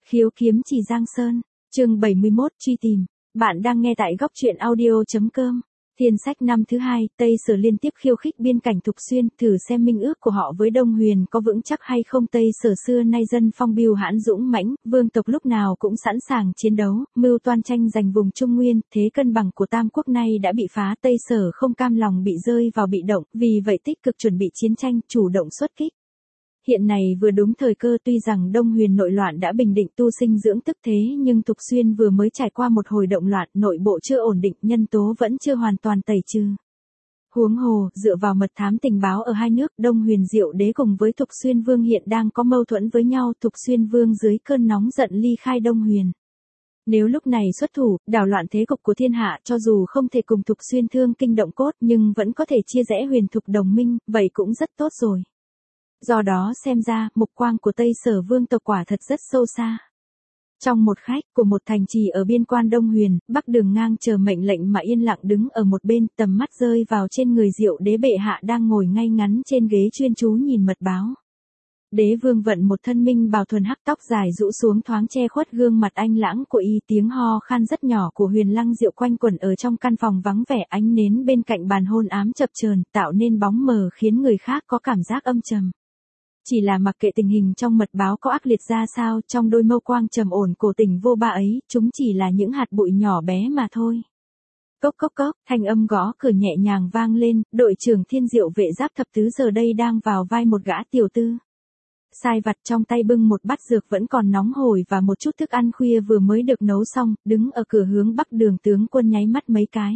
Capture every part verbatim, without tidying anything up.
Khiếu kiếm chỉ Giang Sơn, chương bảy mươi mốt, truy tìm. Bạn đang nghe tại góc truyện audio.com. Thiên sách năm thứ hai, Tây Sở liên tiếp khiêu khích biên cảnh Thục Xuyên, thử xem minh ước của họ với Đông Huyền có vững chắc hay không. Tây Sở xưa nay dân phong biêu hãn dũng mãnh, vương tộc lúc nào cũng sẵn sàng chiến đấu, mưu toan tranh giành vùng Trung Nguyên, thế cân bằng của Tam Quốc nay đã bị phá. Tây Sở không cam lòng bị rơi vào bị động, vì vậy tích cực chuẩn bị chiến tranh, chủ động xuất kích. Hiện này vừa đúng thời cơ, tuy rằng Đông Huyền nội loạn đã bình định tu sinh dưỡng tức thế nhưng Thục Xuyên vừa mới trải qua một hồi động loạn, nội bộ chưa ổn định, nhân tố vẫn chưa hoàn toàn tẩy trừ. Huống hồ, dựa vào mật thám tình báo ở hai nước, Đông Huyền Diệu Đế cùng với Thục Xuyên Vương hiện đang có mâu thuẫn với nhau, Thục Xuyên Vương dưới cơn nóng giận ly khai Đông Huyền. Nếu lúc này xuất thủ, đảo loạn thế cục của thiên hạ, cho dù không thể cùng Thục Xuyên thương kinh động cốt nhưng vẫn có thể chia rẽ Huyền Thục đồng minh, vậy cũng rất tốt rồi. Do đó xem ra, mục quang của Tây Sở vương tộc quả thật rất sâu xa. Trong một khách của một thành trì ở biên quan Đông Huyền, Bắc Đường Ngang chờ mệnh lệnh mà yên lặng đứng ở một bên, tầm mắt rơi vào trên người Diệu Đế bệ hạ đang ngồi ngay ngắn trên ghế chuyên chú nhìn mật báo. Đế vương vận một thân minh bào thuần hắc, tóc dài rũ xuống thoáng che khuất gương mặt anh lãng của y, tiếng ho khan rất nhỏ của Huyền Lăng Diệu quanh quẩn ở trong căn phòng vắng vẻ, ánh nến bên cạnh bàn hôn ám chập chờn, tạo nên bóng mờ khiến người khác có cảm giác âm trầm. Chỉ là mặc kệ tình hình trong mật báo có ác liệt ra sao, trong đôi mâu quang trầm ổn cổ tình vô ba ấy, chúng chỉ là những hạt bụi nhỏ bé mà thôi. Cốc cốc cốc, thanh âm gõ cửa nhẹ nhàng vang lên, đội trưởng Thiên Diệu vệ giáp thập tứ giờ đây đang vào vai một gã tiểu tư. Sai vặt trong tay bưng một bát dược vẫn còn nóng hổi và một chút thức ăn khuya vừa mới được nấu xong, đứng ở cửa hướng Bắc Đường tướng quân nháy mắt mấy cái.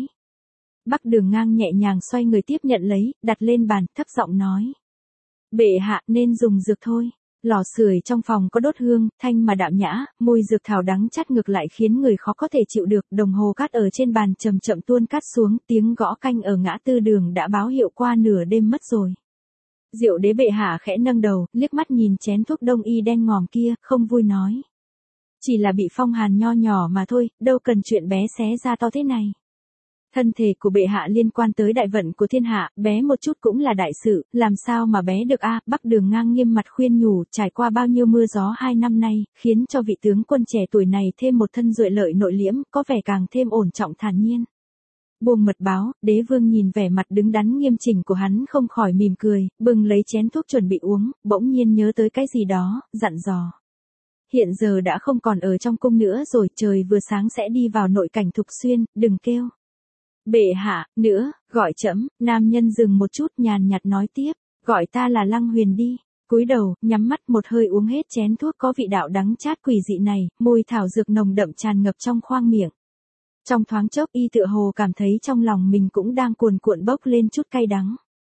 Bắc Đường Ngang nhẹ nhàng xoay người tiếp nhận lấy, đặt lên bàn, thấp giọng nói. Bệ hạ nên dùng dược thôi. Lò sưởi trong phòng có đốt hương, thanh mà đạm nhã, mùi dược thảo đắng chát ngược lại khiến người khó có thể chịu được. Đồng hồ cát ở trên bàn chậm chậm tuôn cát xuống, tiếng gõ canh ở ngã tư đường đã báo hiệu qua nửa đêm mất rồi. Diệu Đế bệ hạ khẽ nâng đầu, liếc mắt nhìn chén thuốc đông y đen ngòm kia, không vui nói. Chỉ là bị phong hàn nho nhỏ mà thôi, đâu cần chuyện bé xé ra to thế này. Thân thể của bệ hạ liên quan tới đại vận của thiên hạ, bé một chút cũng là đại sự, làm sao mà bé được a? Bắc Đường Ngang nghiêm mặt khuyên nhủ, trải qua bao nhiêu mưa gió hai năm nay, khiến cho vị tướng quân trẻ tuổi này thêm một thân duệ lợi nội liễm, có vẻ càng thêm ổn trọng thản nhiên. Buông mật báo, Đế vương nhìn vẻ mặt đứng đắn nghiêm chỉnh của hắn không khỏi mỉm cười, bừng lấy chén thuốc chuẩn bị uống, bỗng nhiên nhớ tới cái gì đó, dặn dò. Hiện giờ đã không còn ở trong cung nữa rồi, trời vừa sáng sẽ đi vào nội cảnh Thục Xuyên, đừng kêu. Bệ hạ, nữa, gọi trẫm. Nam nhân dừng một chút nhàn nhạt nói tiếp, gọi ta là Lăng Huyền đi. Cúi đầu, nhắm mắt một hơi uống hết chén thuốc có vị đạo đắng chát quỷ dị này, mùi thảo dược nồng đậm tràn ngập trong khoang miệng. Trong thoáng chốc y tựa hồ cảm thấy trong lòng mình cũng đang cuồn cuộn bốc lên chút cay đắng.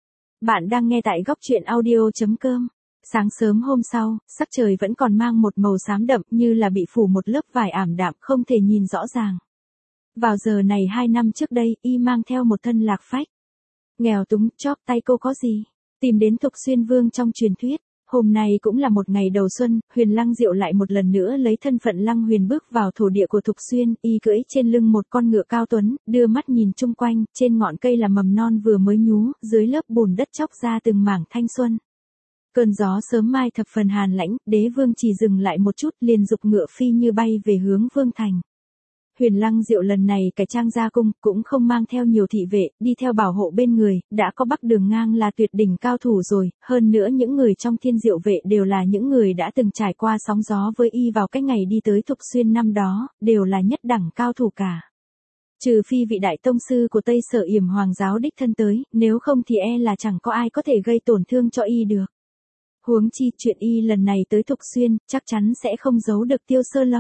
Bạn đang nghe tại góc truyện audio.com. Sáng sớm hôm sau, sắc trời vẫn còn mang một màu xám đậm như là bị phủ một lớp vải ảm đạm không thể nhìn rõ ràng. Vào giờ này hai năm trước đây, y mang theo một thân lạc phách. Nghèo túng, chóp tay cô có gì? Tìm đến Thục Xuyên Vương trong truyền thuyết. Hôm nay cũng là một ngày đầu xuân, Huyền Lăng Diệu lại một lần nữa lấy thân phận Lăng Huyền bước vào thổ địa của Thục Xuyên, y cưỡi trên lưng một con ngựa cao tuấn, đưa mắt nhìn chung quanh, trên ngọn cây là mầm non vừa mới nhú, dưới lớp bùn đất chóc ra từng mảng thanh xuân. Cơn gió sớm mai thập phần hàn lãnh, Đế vương chỉ dừng lại một chút liền dục ngựa phi như bay về hướng Vương thành. Huyền Lăng Diệu lần này cải trang ra cung, cũng không mang theo nhiều thị vệ, đi theo bảo hộ bên người, đã có Bắc Đường Ngang là tuyệt đỉnh cao thủ rồi, hơn nữa những người trong Thiên Diệu vệ đều là những người đã từng trải qua sóng gió với y vào cái ngày đi tới Thục Xuyên năm đó, đều là nhất đẳng cao thủ cả. Trừ phi vị đại tông sư của Tây Sở Yểm Hoàng giáo đích thân tới, nếu không thì e là chẳng có ai có thể gây tổn thương cho y được. Huống chi chuyện y lần này tới Thục Xuyên, chắc chắn sẽ không giấu được Tiêu Sơ Lâu.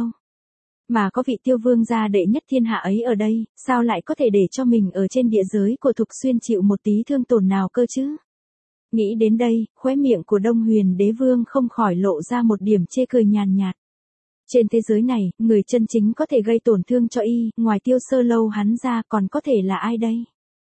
Mà có vị Tiêu vương gia đệ nhất thiên hạ ấy ở đây, sao lại có thể để cho mình ở trên địa giới của Thục Xuyên chịu một tí thương tổn nào cơ chứ? Nghĩ đến đây, khóe miệng của Đông Huyền Đế vương không khỏi lộ ra một điểm chê cười nhàn nhạt. Trên thế giới này, người chân chính có thể gây tổn thương cho y, ngoài Tiêu Sơ Lâu hắn ra còn có thể là ai đây?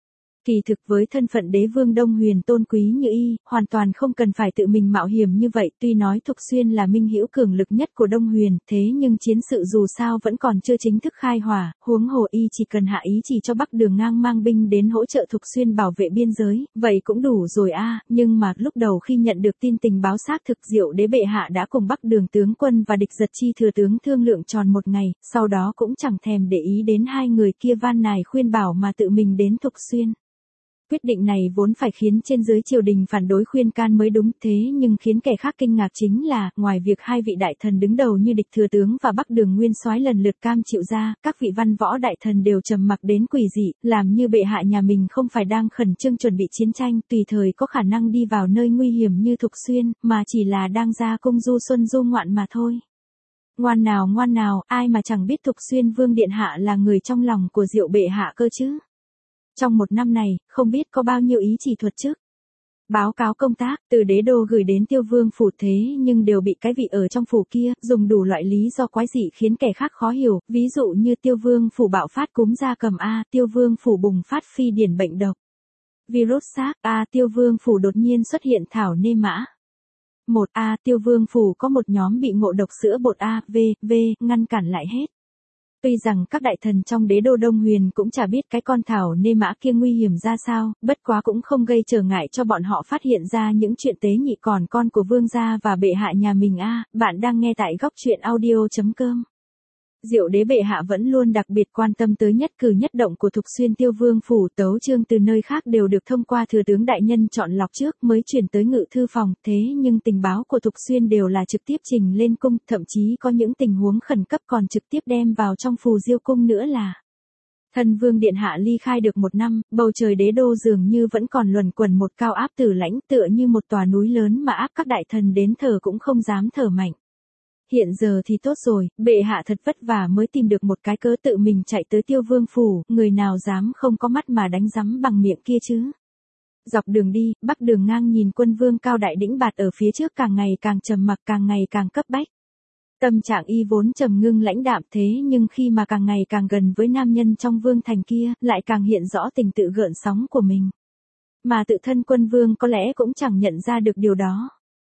Kỳ thực với thân phận đế vương Đông Huyền tôn quý như y, hoàn toàn không cần phải tự mình mạo hiểm như vậy, tuy nói Thục Xuyên là minh hữu cường lực nhất của Đông Huyền, thế nhưng chiến sự dù sao vẫn còn chưa chính thức khai hỏa, huống hồ y chỉ cần hạ ý chỉ cho Bắc Đường Ngang mang binh đến hỗ trợ Thục Xuyên bảo vệ biên giới, vậy cũng đủ rồi a. Nhưng mà lúc đầu khi nhận được tin tình báo xác thực Diệu Đế bệ hạ đã cùng Bắc Đường tướng quân và Địch Giật Chi thừa tướng thương lượng tròn một ngày, sau đó cũng chẳng thèm để ý đến hai người kia van nài khuyên bảo mà tự mình đến Thục Xuyên. Quyết định này vốn phải khiến trên dưới triều đình phản đối khuyên can mới đúng, thế nhưng khiến kẻ khác kinh ngạc chính là, ngoài việc hai vị đại thần đứng đầu như Địch thừa tướng và Bắc Đường nguyên soái lần lượt cam chịu ra, các vị văn võ đại thần đều trầm mặc đến quỷ dị, làm như bệ hạ nhà mình không phải đang khẩn trương chuẩn bị chiến tranh, tùy thời có khả năng đi vào nơi nguy hiểm như Thục Xuyên, mà chỉ là đang ra cung du xuân du ngoạn mà thôi. Ngoan nào ngoan nào, ai mà chẳng biết Thục Xuyên Vương điện hạ là người trong lòng của Diệu bệ hạ cơ chứ. Trong một năm này, không biết có bao nhiêu ý chỉ thuật chức. Báo cáo công tác, từ đế đô gửi đến Tiêu Vương phủ, thế nhưng đều bị cái vị ở trong phủ kia, dùng đủ loại lý do quái dị khiến kẻ khác khó hiểu, ví dụ như Tiêu Vương phủ bạo phát cúm gia cầm A, Tiêu Vương phủ bùng phát phi điển bệnh độc. Virus SARS A, Tiêu Vương phủ đột nhiên xuất hiện thảo nê mã. một A, Tiêu Vương phủ có một nhóm bị ngộ độc sữa bột A, V, V, ngăn cản lại hết. Tuy rằng các đại thần trong đế đô Đông Huyền cũng chả biết cái con thảo nê mã kia nguy hiểm ra sao, bất quá cũng không gây trở ngại cho bọn họ phát hiện ra những chuyện tế nhị còn con của vương gia và bệ hạ nhà mình a. Bạn đang nghe tại góc truyện audio chấm com. Diệu Đế bệ hạ vẫn luôn đặc biệt quan tâm tới nhất cử nhất động của Thục Xuyên Tiêu Vương phủ, tấu chương từ nơi khác đều được thông qua thừa tướng đại nhân chọn lọc trước mới chuyển tới ngự thư phòng, thế nhưng tình báo của Thục Xuyên đều là trực tiếp trình lên cung, thậm chí có những tình huống khẩn cấp còn trực tiếp đem vào trong phù diêu cung nữa là. Thân Vương điện hạ ly khai được một năm, bầu trời đế đô dường như vẫn còn luẩn quẩn một cao áp tử lãnh, tựa như một tòa núi lớn mà áp các đại thần đến thở cũng không dám thở mạnh. Hiện giờ thì tốt rồi, bệ hạ thật vất vả mới tìm được một cái cớ tự mình chạy tới Tiêu Vương phủ, người nào dám không có mắt mà đánh rắm bằng miệng kia chứ. Dọc đường đi, Bắc Đường Ngang nhìn quân vương cao đại đĩnh bạt ở phía trước càng ngày càng trầm mặc, càng ngày càng cấp bách. Tâm trạng y vốn trầm ngưng lãnh đạm, thế nhưng khi mà càng ngày càng gần với nam nhân trong vương thành kia, lại càng hiện rõ tình tự gợn sóng của mình. Mà tự thân quân vương có lẽ cũng chẳng nhận ra được điều đó.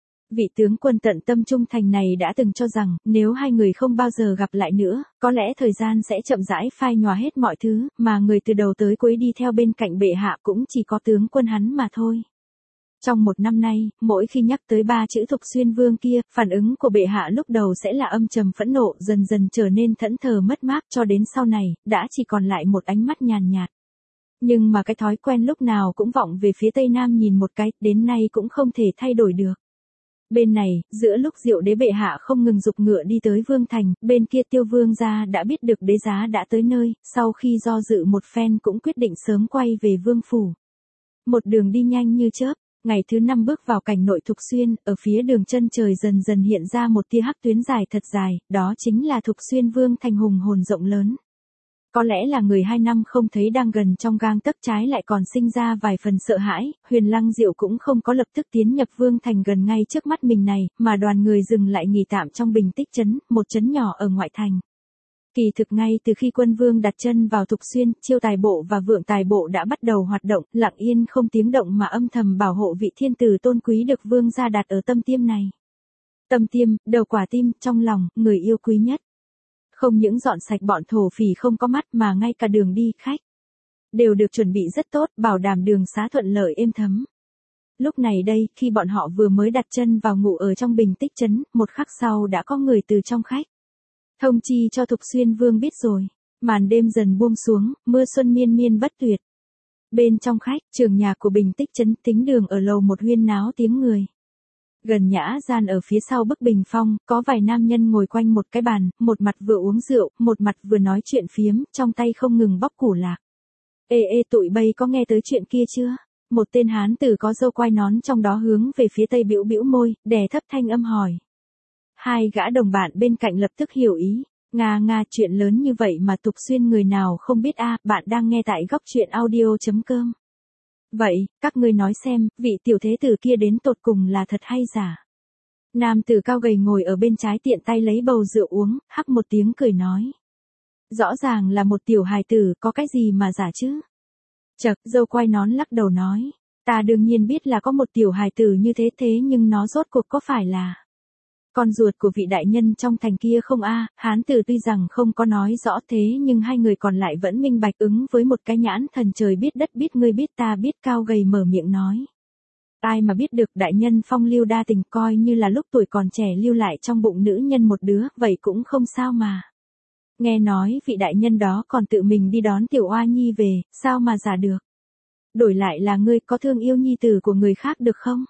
Vị tướng quân tận tâm trung thành này đã từng cho rằng, nếu hai người không bao giờ gặp lại nữa, có lẽ thời gian sẽ chậm rãi phai nhòa hết mọi thứ, mà người từ đầu tới cuối đi theo bên cạnh bệ hạ cũng chỉ có tướng quân hắn mà thôi. Trong một năm nay, mỗi khi nhắc tới ba chữ Thục Xuyên Vương kia, phản ứng của bệ hạ lúc đầu sẽ là âm trầm phẫn nộ, dần dần trở nên thẫn thờ mất mát, cho đến sau này, đã chỉ còn lại một ánh mắt nhàn nhạt. Nhưng mà cái thói quen lúc nào cũng vọng về phía tây nam nhìn một cái, đến nay cũng không thể thay đổi được. Bên này, giữa lúc Diệu Đế bệ hạ không ngừng giục ngựa đi tới Vương thành, bên kia Tiêu Vương gia đã biết được đế giá đã tới nơi, sau khi do dự một phen cũng quyết định sớm quay về Vương phủ. Một đường đi nhanh như chớp, ngày thứ năm bước vào cảnh nội Thục Xuyên, ở phía đường chân trời dần dần hiện ra một tia hắc tuyến dài thật dài, đó chính là Thục Xuyên Vương thành hùng hồn rộng lớn. Có lẽ là người hai năm không thấy đang gần trong gang tấc, trái lại còn sinh ra vài phần sợ hãi, Huyền Lăng Diệu cũng không có lập tức tiến nhập Vương thành gần ngay trước mắt mình này, mà đoàn người dừng lại nghỉ tạm trong Bình Tích trấn, một trấn nhỏ ở ngoại thành. Kỳ thực ngay từ khi quân vương đặt chân vào Thục Xuyên, Chiêu Tài Bộ và Vượng Tài Bộ đã bắt đầu hoạt động, lặng yên không tiếng động mà âm thầm bảo hộ vị thiên tử tôn quý được vương gia đặt ở tâm tiêm này. Tâm tiêm, đầu quả tim, trong lòng, người yêu quý nhất. Không những dọn sạch bọn thổ phỉ không có mắt mà ngay cả đường đi khách đều được chuẩn bị rất tốt, bảo đảm đường xá thuận lợi êm thấm. Lúc này đây, khi bọn họ vừa mới đặt chân vào ngủ ở trong Bình Tích trấn, một khắc sau đã có người từ trong khách thông chi cho Thục Xuyên Vương biết rồi. Màn đêm dần buông xuống, mưa xuân miên miên bất tuyệt. Bên trong khách, trường nhà của Bình Tích trấn, tính đường ở lầu một huyên náo tiếng người. Gần nhã gian ở phía sau bức bình phong, có vài nam nhân ngồi quanh một cái bàn, một mặt vừa uống rượu, một mặt vừa nói chuyện phiếm, trong tay không ngừng bóc củ lạc. Ê ê tụi bay có nghe tới chuyện kia chưa? Một tên hán tử có râu quai nón trong đó hướng về phía tây bĩu bĩu môi, đè thấp thanh âm hỏi. Hai gã đồng bạn bên cạnh lập tức hiểu ý. Nga nga, chuyện lớn như vậy mà Thục Xuyên người nào không biết a. Bạn đang nghe tại góc truyện audio chấm com. Vậy, các ngươi nói xem, vị tiểu thế tử kia đến tột cùng là thật hay giả? Nam tử cao gầy ngồi ở bên trái tiện tay lấy bầu rượu uống, hắc một tiếng cười nói. Rõ ràng là một tiểu hài tử, có cái gì mà giả chứ? Chậc, dâu quai nón lắc đầu nói, ta đương nhiên biết là có một tiểu hài tử như thế thế nhưng nó rốt cuộc có phải là con ruột của vị đại nhân trong thành kia không a? Hán tử tuy rằng không có nói rõ thế nhưng hai người còn lại vẫn minh bạch ứng với một cái nhãn thần trời biết đất biết ngươi biết ta biết cao gầy mở miệng nói. Ai mà biết được đại nhân phong lưu đa tình coi như là lúc tuổi còn trẻ lưu lại trong bụng nữ nhân một đứa, vậy cũng không sao mà. Nghe nói vị đại nhân đó còn tự mình đi đón tiểu oa nhi về, sao mà giả được. Đổi lại là ngươi có thương yêu nhi tử của người khác được không?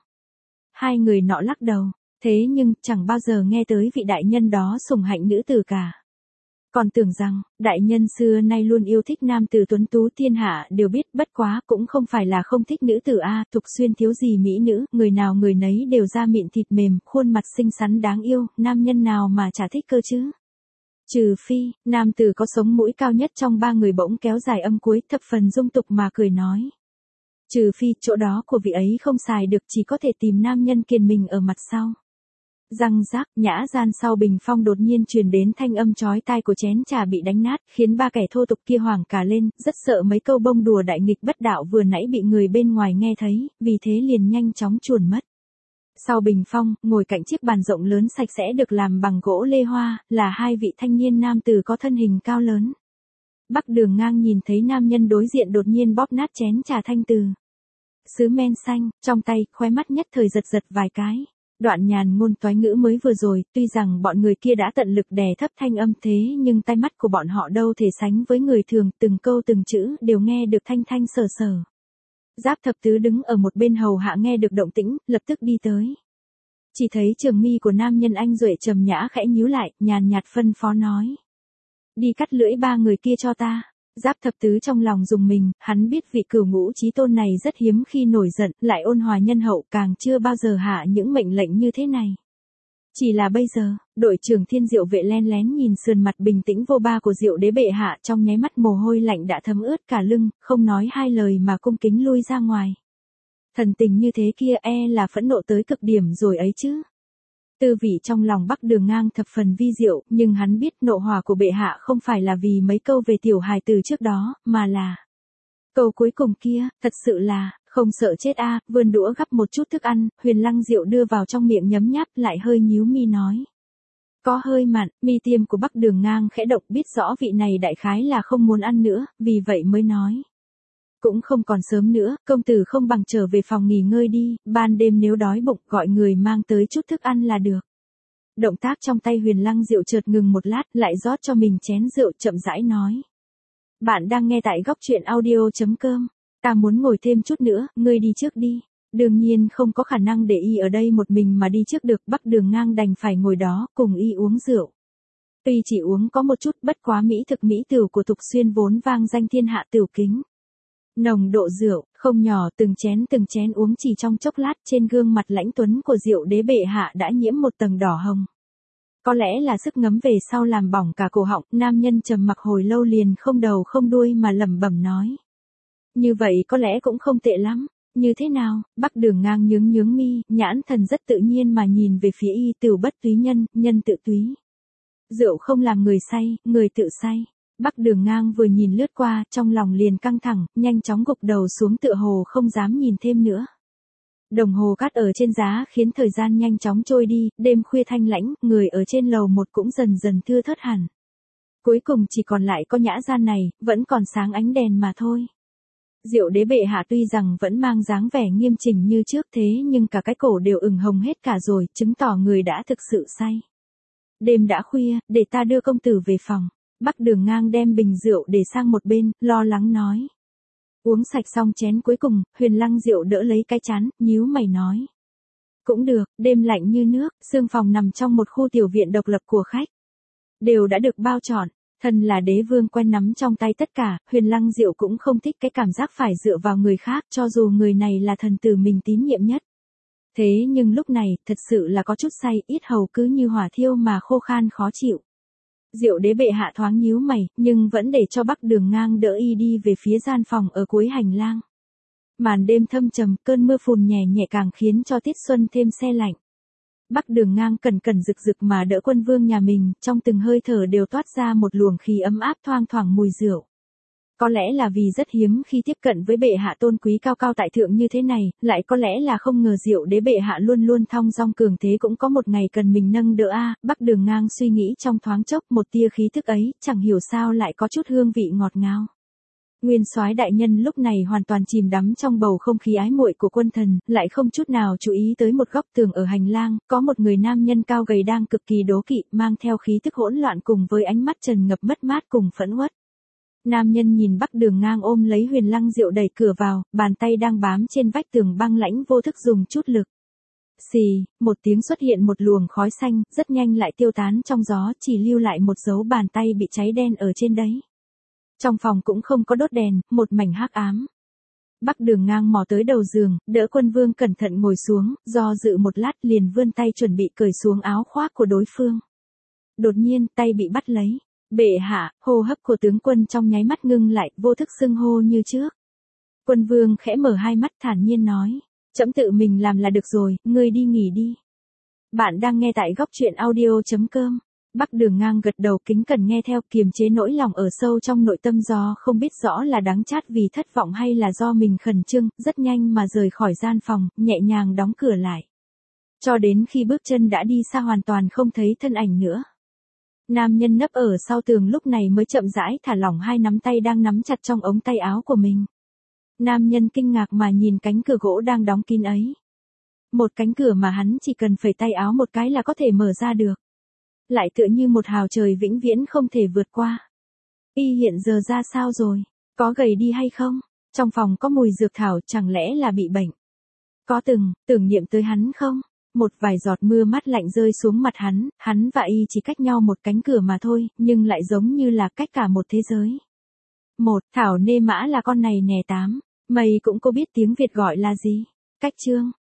Hai người nọ lắc đầu, thế nhưng chẳng bao giờ nghe tới vị đại nhân đó sủng hạnh nữ tử cả. Còn tưởng rằng, đại nhân xưa nay luôn yêu thích nam tử tuấn tú thiên hạ đều biết bất quá cũng không phải là không thích nữ tử a. Thục Xuyên thiếu gì mỹ nữ, người nào người nấy đều da mịn thịt mềm, khuôn mặt xinh xắn đáng yêu, nam nhân nào mà chả thích cơ chứ. Trừ phi, nam tử có sống mũi cao nhất trong ba người bỗng kéo dài âm cuối thập phần dung tục mà cười nói. Trừ phi, chỗ đó của vị ấy không xài được chỉ có thể tìm nam nhân kiền mình ở mặt sau. Răng rác, nhã gian sau bình phong đột nhiên truyền đến thanh âm chói tai của chén trà bị đánh nát, khiến ba kẻ thô tục kia hoảng cả lên, rất sợ mấy câu bông đùa đại nghịch bất đạo vừa nãy bị người bên ngoài nghe thấy, vì thế liền nhanh chóng chuồn mất. Sau bình phong, ngồi cạnh chiếc bàn rộng lớn sạch sẽ được làm bằng gỗ lê hoa, là hai vị thanh niên nam tử có thân hình cao lớn. Bắc Đường Ngang nhìn thấy nam nhân đối diện đột nhiên bóp nát chén trà thanh từ sứ men xanh, trong tay, khóe mắt nhất thời giật giật vài cái. Đoạn nhàn ngôn toái ngữ mới vừa rồi, tuy rằng bọn người kia đã tận lực đè thấp thanh âm thế nhưng tai mắt của bọn họ đâu thể sánh với người thường, từng câu từng chữ đều nghe được thanh thanh sờ sờ. Giáp Thập Tứ đứng ở một bên hầu hạ nghe được động tĩnh, lập tức đi tới. Chỉ thấy trường mi của nam nhân anh duệ trầm nhã khẽ nhíu lại, nhàn nhạt phân phó nói. Đi cắt lưỡi ba người kia cho ta. Giáp Thập Tứ trong lòng dùng mình, hắn biết vị cửu ngũ chí tôn này rất hiếm khi nổi giận, lại ôn hòa nhân hậu càng chưa bao giờ hạ những mệnh lệnh như thế này. Chỉ là bây giờ, đội trưởng Thiên Diệu Vệ len lén nhìn sườn mặt bình tĩnh vô ba của Diệu Đế bệ hạ trong nháy mắt mồ hôi lạnh đã thấm ướt cả lưng, không nói hai lời mà cung kính lui ra ngoài. Thần tình như thế kia e là phẫn nộ tới cực điểm rồi ấy chứ. Tư vị trong lòng Bắc Đường Ngang thập phần vi diệu, nhưng hắn biết nộ hỏa của bệ hạ không phải là vì mấy câu về tiểu hài từ trước đó, mà là câu cuối cùng kia, thật sự là, không sợ chết a. À, vươn đũa gắp một chút thức ăn, Huyền Lăng Diệu đưa vào trong miệng nhấm nháp lại hơi nhíu mi nói. Có hơi mặn, mi tiêm của Bắc Đường Ngang khẽ động biết rõ vị này đại khái là không muốn ăn nữa, vì vậy mới nói. Cũng không còn sớm nữa, công tử không bằng trở về phòng nghỉ ngơi đi, ban đêm nếu đói bụng gọi người mang tới chút thức ăn là được. Động tác trong tay Huyền Lăng Diệu chợt ngừng một lát, lại rót cho mình chén rượu chậm rãi nói. Bạn đang nghe tại góc truyện audio.com, ta muốn ngồi thêm chút nữa, ngươi đi trước đi. Đương nhiên không có khả năng để y ở đây một mình mà đi trước được, Bắc Đường Ngang đành phải ngồi đó cùng y uống rượu. Tuy chỉ uống có một chút bất quá mỹ thực mỹ tửu của Thục Xuyên vốn vang danh thiên hạ tửu kính. Nồng độ rượu, không nhỏ từng chén từng chén uống chỉ trong chốc lát trên gương mặt lãnh tuấn của Diệu Đế bệ hạ đã nhiễm một tầng đỏ hồng. Có lẽ là sức ngấm về sau làm bỏng cả cổ họng, nam nhân trầm mặc hồi lâu liền không đầu không đuôi mà lẩm bẩm nói. Như vậy có lẽ cũng không tệ lắm, như thế nào, Bắc Đường Ngang nhướng nhướng mi, nhãn thần rất tự nhiên mà nhìn về phía y tửu bất túy nhân, nhân tự túy. Rượu không làm người say, người tự say. Bắc Đường Ngang vừa nhìn lướt qua, trong lòng liền căng thẳng, nhanh chóng gục đầu xuống tựa hồ không dám nhìn thêm nữa. Đồng hồ cát ở trên giá khiến thời gian nhanh chóng trôi đi, đêm khuya thanh lãnh, người ở trên lầu một cũng dần dần thưa thớt hẳn. Cuối cùng chỉ còn lại có nhã gian này, vẫn còn sáng ánh đèn mà thôi. Diệu Đế bệ hạ tuy rằng vẫn mang dáng vẻ nghiêm chỉnh như trước thế nhưng cả cái cổ đều ửng hồng hết cả rồi, chứng tỏ người đã thực sự say. Đêm đã khuya, để ta đưa công tử về phòng. Bắc Đường Ngang đem bình rượu để sang một bên, lo lắng nói. Uống sạch xong chén cuối cùng, Huyền Lăng Diệu đỡ lấy cái chán, nhíu mày nói. Cũng được, đêm lạnh như nước, sương phòng nằm trong một khu tiểu viện độc lập của khách. Đều đã được bao trọn, thân là đế vương quen nắm trong tay tất cả, Huyền Lăng Diệu cũng không thích cái cảm giác phải dựa vào người khác cho dù người này là thần tử mình tín nhiệm nhất. Thế nhưng lúc này, thật sự là có chút say, ít hầu cứ như hỏa thiêu mà khô khan khó chịu. Diệu Đế bệ hạ thoáng nhíu mày, nhưng vẫn để cho Bắc Đường Ngang đỡ y đi về phía gian phòng ở cuối hành lang. Màn đêm thâm trầm, cơn mưa phùn nhẹ nhẹ càng khiến cho tiết xuân thêm se lạnh. Bắc Đường Ngang cẩn cẩn rực rực mà đỡ quân vương nhà mình, trong từng hơi thở đều toát ra một luồng khí ấm áp thoang thoảng mùi rượu. Có lẽ là vì rất hiếm khi tiếp cận với bệ hạ tôn quý cao cao tại thượng như thế này, lại có lẽ là không ngờ Diệu Đế bệ hạ luôn luôn thong dong cường thế cũng có một ngày cần mình nâng đỡ a. Bắc Đường Ngang suy nghĩ trong thoáng chốc, một tia khí thức ấy, chẳng hiểu sao lại có chút hương vị ngọt ngào. Nguyên soái đại nhân lúc này hoàn toàn chìm đắm trong bầu không khí ái muội của quân thần, lại không chút nào chú ý tới một góc tường ở hành lang, có một người nam nhân cao gầy đang cực kỳ đố kỵ, mang theo khí tức hỗn loạn cùng với ánh mắt trần ngập mất mát cùng phẫn uất. Nam nhân nhìn Bắc Đường Ngang ôm lấy Huyền Lăng Diệu đẩy cửa vào, bàn tay đang bám trên vách tường băng lãnh vô thức dùng chút lực. Xì, một tiếng xuất hiện một luồng khói xanh, rất nhanh lại tiêu tán trong gió, chỉ lưu lại một dấu bàn tay bị cháy đen ở trên đấy. Trong phòng cũng không có đốt đèn, một mảnh hắc ám. Bắc Đường Ngang mò tới đầu giường, đỡ Quân Vương cẩn thận ngồi xuống, do dự một lát liền vươn tay chuẩn bị cởi xuống áo khoác của đối phương. Đột nhiên, tay bị bắt lấy. Bệ hạ, hô hấp của tướng quân trong nháy mắt ngưng lại, vô thức xưng hô như trước. Quân Vương khẽ mở hai mắt thản nhiên nói, trẫm tự mình làm là được rồi, ngươi đi nghỉ đi. Bạn đang nghe tại góc truyện audio chấm com. Bắc Đường Ngang gật đầu kính cẩn nghe theo, kiềm chế nỗi lòng ở sâu trong nội tâm do không biết rõ là đắng chát vì thất vọng hay là do mình khẩn trương, rất nhanh mà rời khỏi gian phòng, nhẹ nhàng đóng cửa lại. Cho đến khi bước chân đã đi xa hoàn toàn không thấy thân ảnh nữa. Nam nhân nấp ở sau tường lúc này mới chậm rãi thả lỏng hai nắm tay đang nắm chặt trong ống tay áo của mình. Nam nhân kinh ngạc mà nhìn cánh cửa gỗ đang đóng kín ấy. Một cánh cửa mà hắn chỉ cần phẩy tay áo một cái là có thể mở ra được. Lại tựa như một hào trời vĩnh viễn không thể vượt qua. Y hiện giờ ra sao rồi? Có gầy đi hay không? Trong phòng có mùi dược thảo, chẳng lẽ là bị bệnh? Có từng, tưởng niệm tới hắn không? Một vài giọt mưa mát lạnh rơi xuống mặt hắn, hắn và y chỉ cách nhau một cánh cửa mà thôi, nhưng lại giống như là cách cả một thế giới. Một, Thảo Nê Mã là con này nè tám. Mày cũng có biết tiếng Việt gọi là gì? Cách chương.